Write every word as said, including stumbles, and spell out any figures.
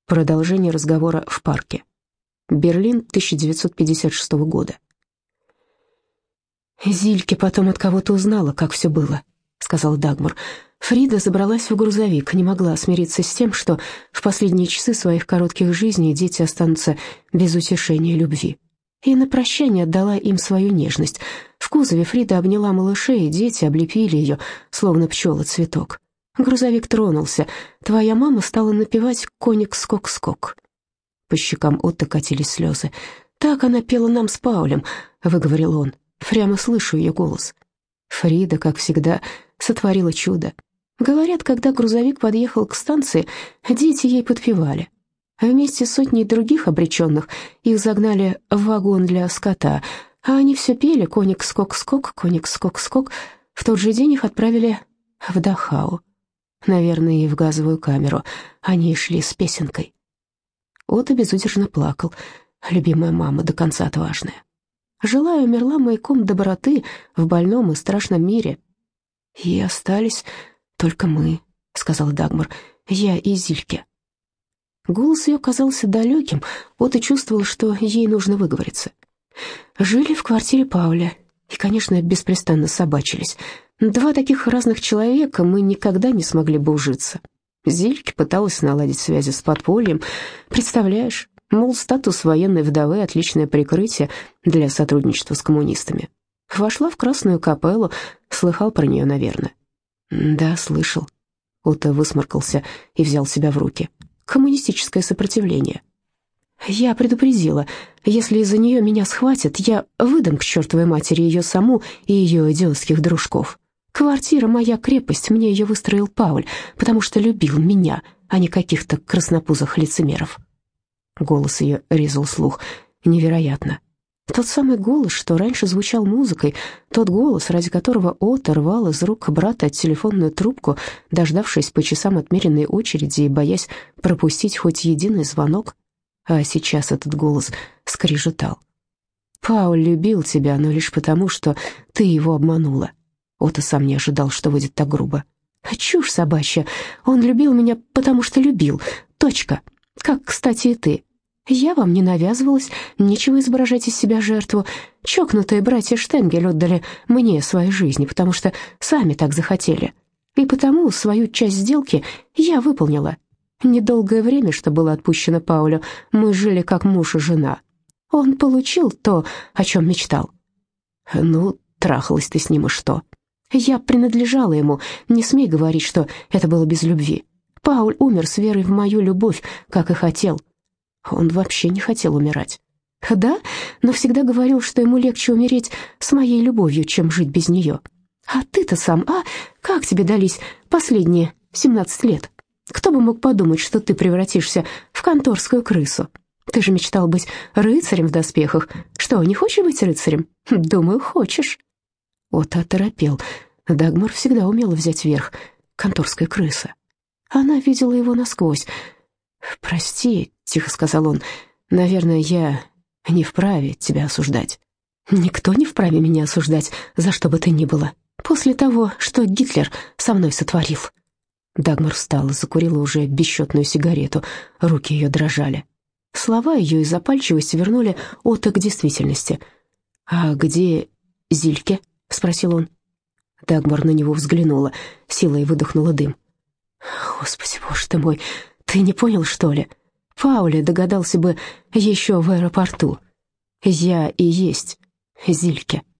Продолжение разговора в парке. Берлин, тысяча девятьсот пятьдесят шестого года. «Зильке потом от кого-то узнала, как все было», — сказала Дагмар. Фрида забралась в грузовик, не могла смириться с тем, что в последние часы своих коротких жизней дети останутся без утешения любви. И на прощание отдала им свою нежность. В кузове Фрида обняла малышей, и дети облепили ее, словно пчелы цветок. Грузовик тронулся. Твоя мама стала напевать «Коник скок-скок». По щекам Отто катились слезы. «Так она пела нам с Паулем», — выговорил он. Прямо слышу ее голос. Фрида, как всегда, сотворила чудо. Говорят, когда грузовик подъехал к станции, дети ей подпевали. А вместе с сотней других обреченных их загнали в вагон для скота, а они все пели «Коник скок-скок, коник скок-скок». В тот же день их отправили в Дахау. Наверное, и в газовую камеру. Они шли с песенкой. Отто безудержно плакал. Любимая мама, до конца отважная. Жила и умерла маяком доброты в больном и страшном мире. «И остались только мы», — сказала Дагмар, — «я и Зильке». Голос ее казался далеким, Отто чувствовал, что ей нужно выговориться. Жили в квартире Пауля и, конечно, беспрестанно собачились. Два таких разных человека мы никогда не смогли бы ужиться. Зильке пыталась наладить связи с подпольем. Представляешь, мол, статус военной вдовы — отличное прикрытие для сотрудничества с коммунистами. Вошла в Красную капеллу, слыхал про нее, наверное. Да, слышал. Отто высморкался и взял себя в руки. Коммунистическое сопротивление. Я предупредила, если из-за нее меня схватят, я выдам к чертовой матери ее саму и ее идиотских дружков. Квартира моя крепость, мне ее выстроил Пауль, потому что любил меня, а не каких-то краснопузых лицемеров. Голос ее резал слух. Невероятно. Тот самый голос, что раньше звучал музыкой, тот голос, ради которого Отто рвал из рук брата телефонную трубку, дождавшись по часам отмеренной очереди и боясь пропустить хоть единый звонок. А сейчас этот голос скрежетал. «Пауль любил тебя, но лишь потому, что ты его обманула». Отто сам не ожидал, что выйдет так грубо. «Чушь собачья. Он любил меня, потому что любил. Точка. Как, кстати, и ты. Я вам не навязывалась, нечего изображать из себя жертву. Чокнутые братья Штенгель отдали мне свои жизни, потому что сами так захотели. И потому свою часть сделки я выполнила. Недолгое время, что было отпущено Паулю, мы жили как муж и жена. Он получил то, о чем мечтал». «Ну, трахалась ты с ним, и что?» «Я принадлежала ему, не смей говорить, что это было без любви. Пауль умер с верой в мою любовь, как и хотел». Он вообще не хотел умирать. «Да, но всегда говорил, что ему легче умереть с моей любовью, чем жить без нее. А ты-то сам, а? Как тебе дались последние семнадцать лет? Кто бы мог подумать, что ты превратишься в конторскую крысу? Ты же мечтал быть рыцарем в доспехах. Что, не хочешь быть рыцарем? Думаю, хочешь». Отто оторопел. Дагмар всегда умела взять верх. Конторская крыса. Она видела его насквозь. «Прости», — тихо сказал он, — «наверное, я не вправе тебя осуждать». «Никто не вправе меня осуждать, за что бы ты ни было, после того, что Гитлер со мной сотворил». Дагмар встала, закурила уже бесчетную сигарету, руки ее дрожали. Слова ее из запальчивости вернули Отто к действительности. «А где Зильке?» — спросил он. Дагмар на него взглянула, силой выдохнула дым. «Господи, боже ты мой, ты не понял, что ли? Пауля догадался бы еще в аэропорту. Я и есть Зильке».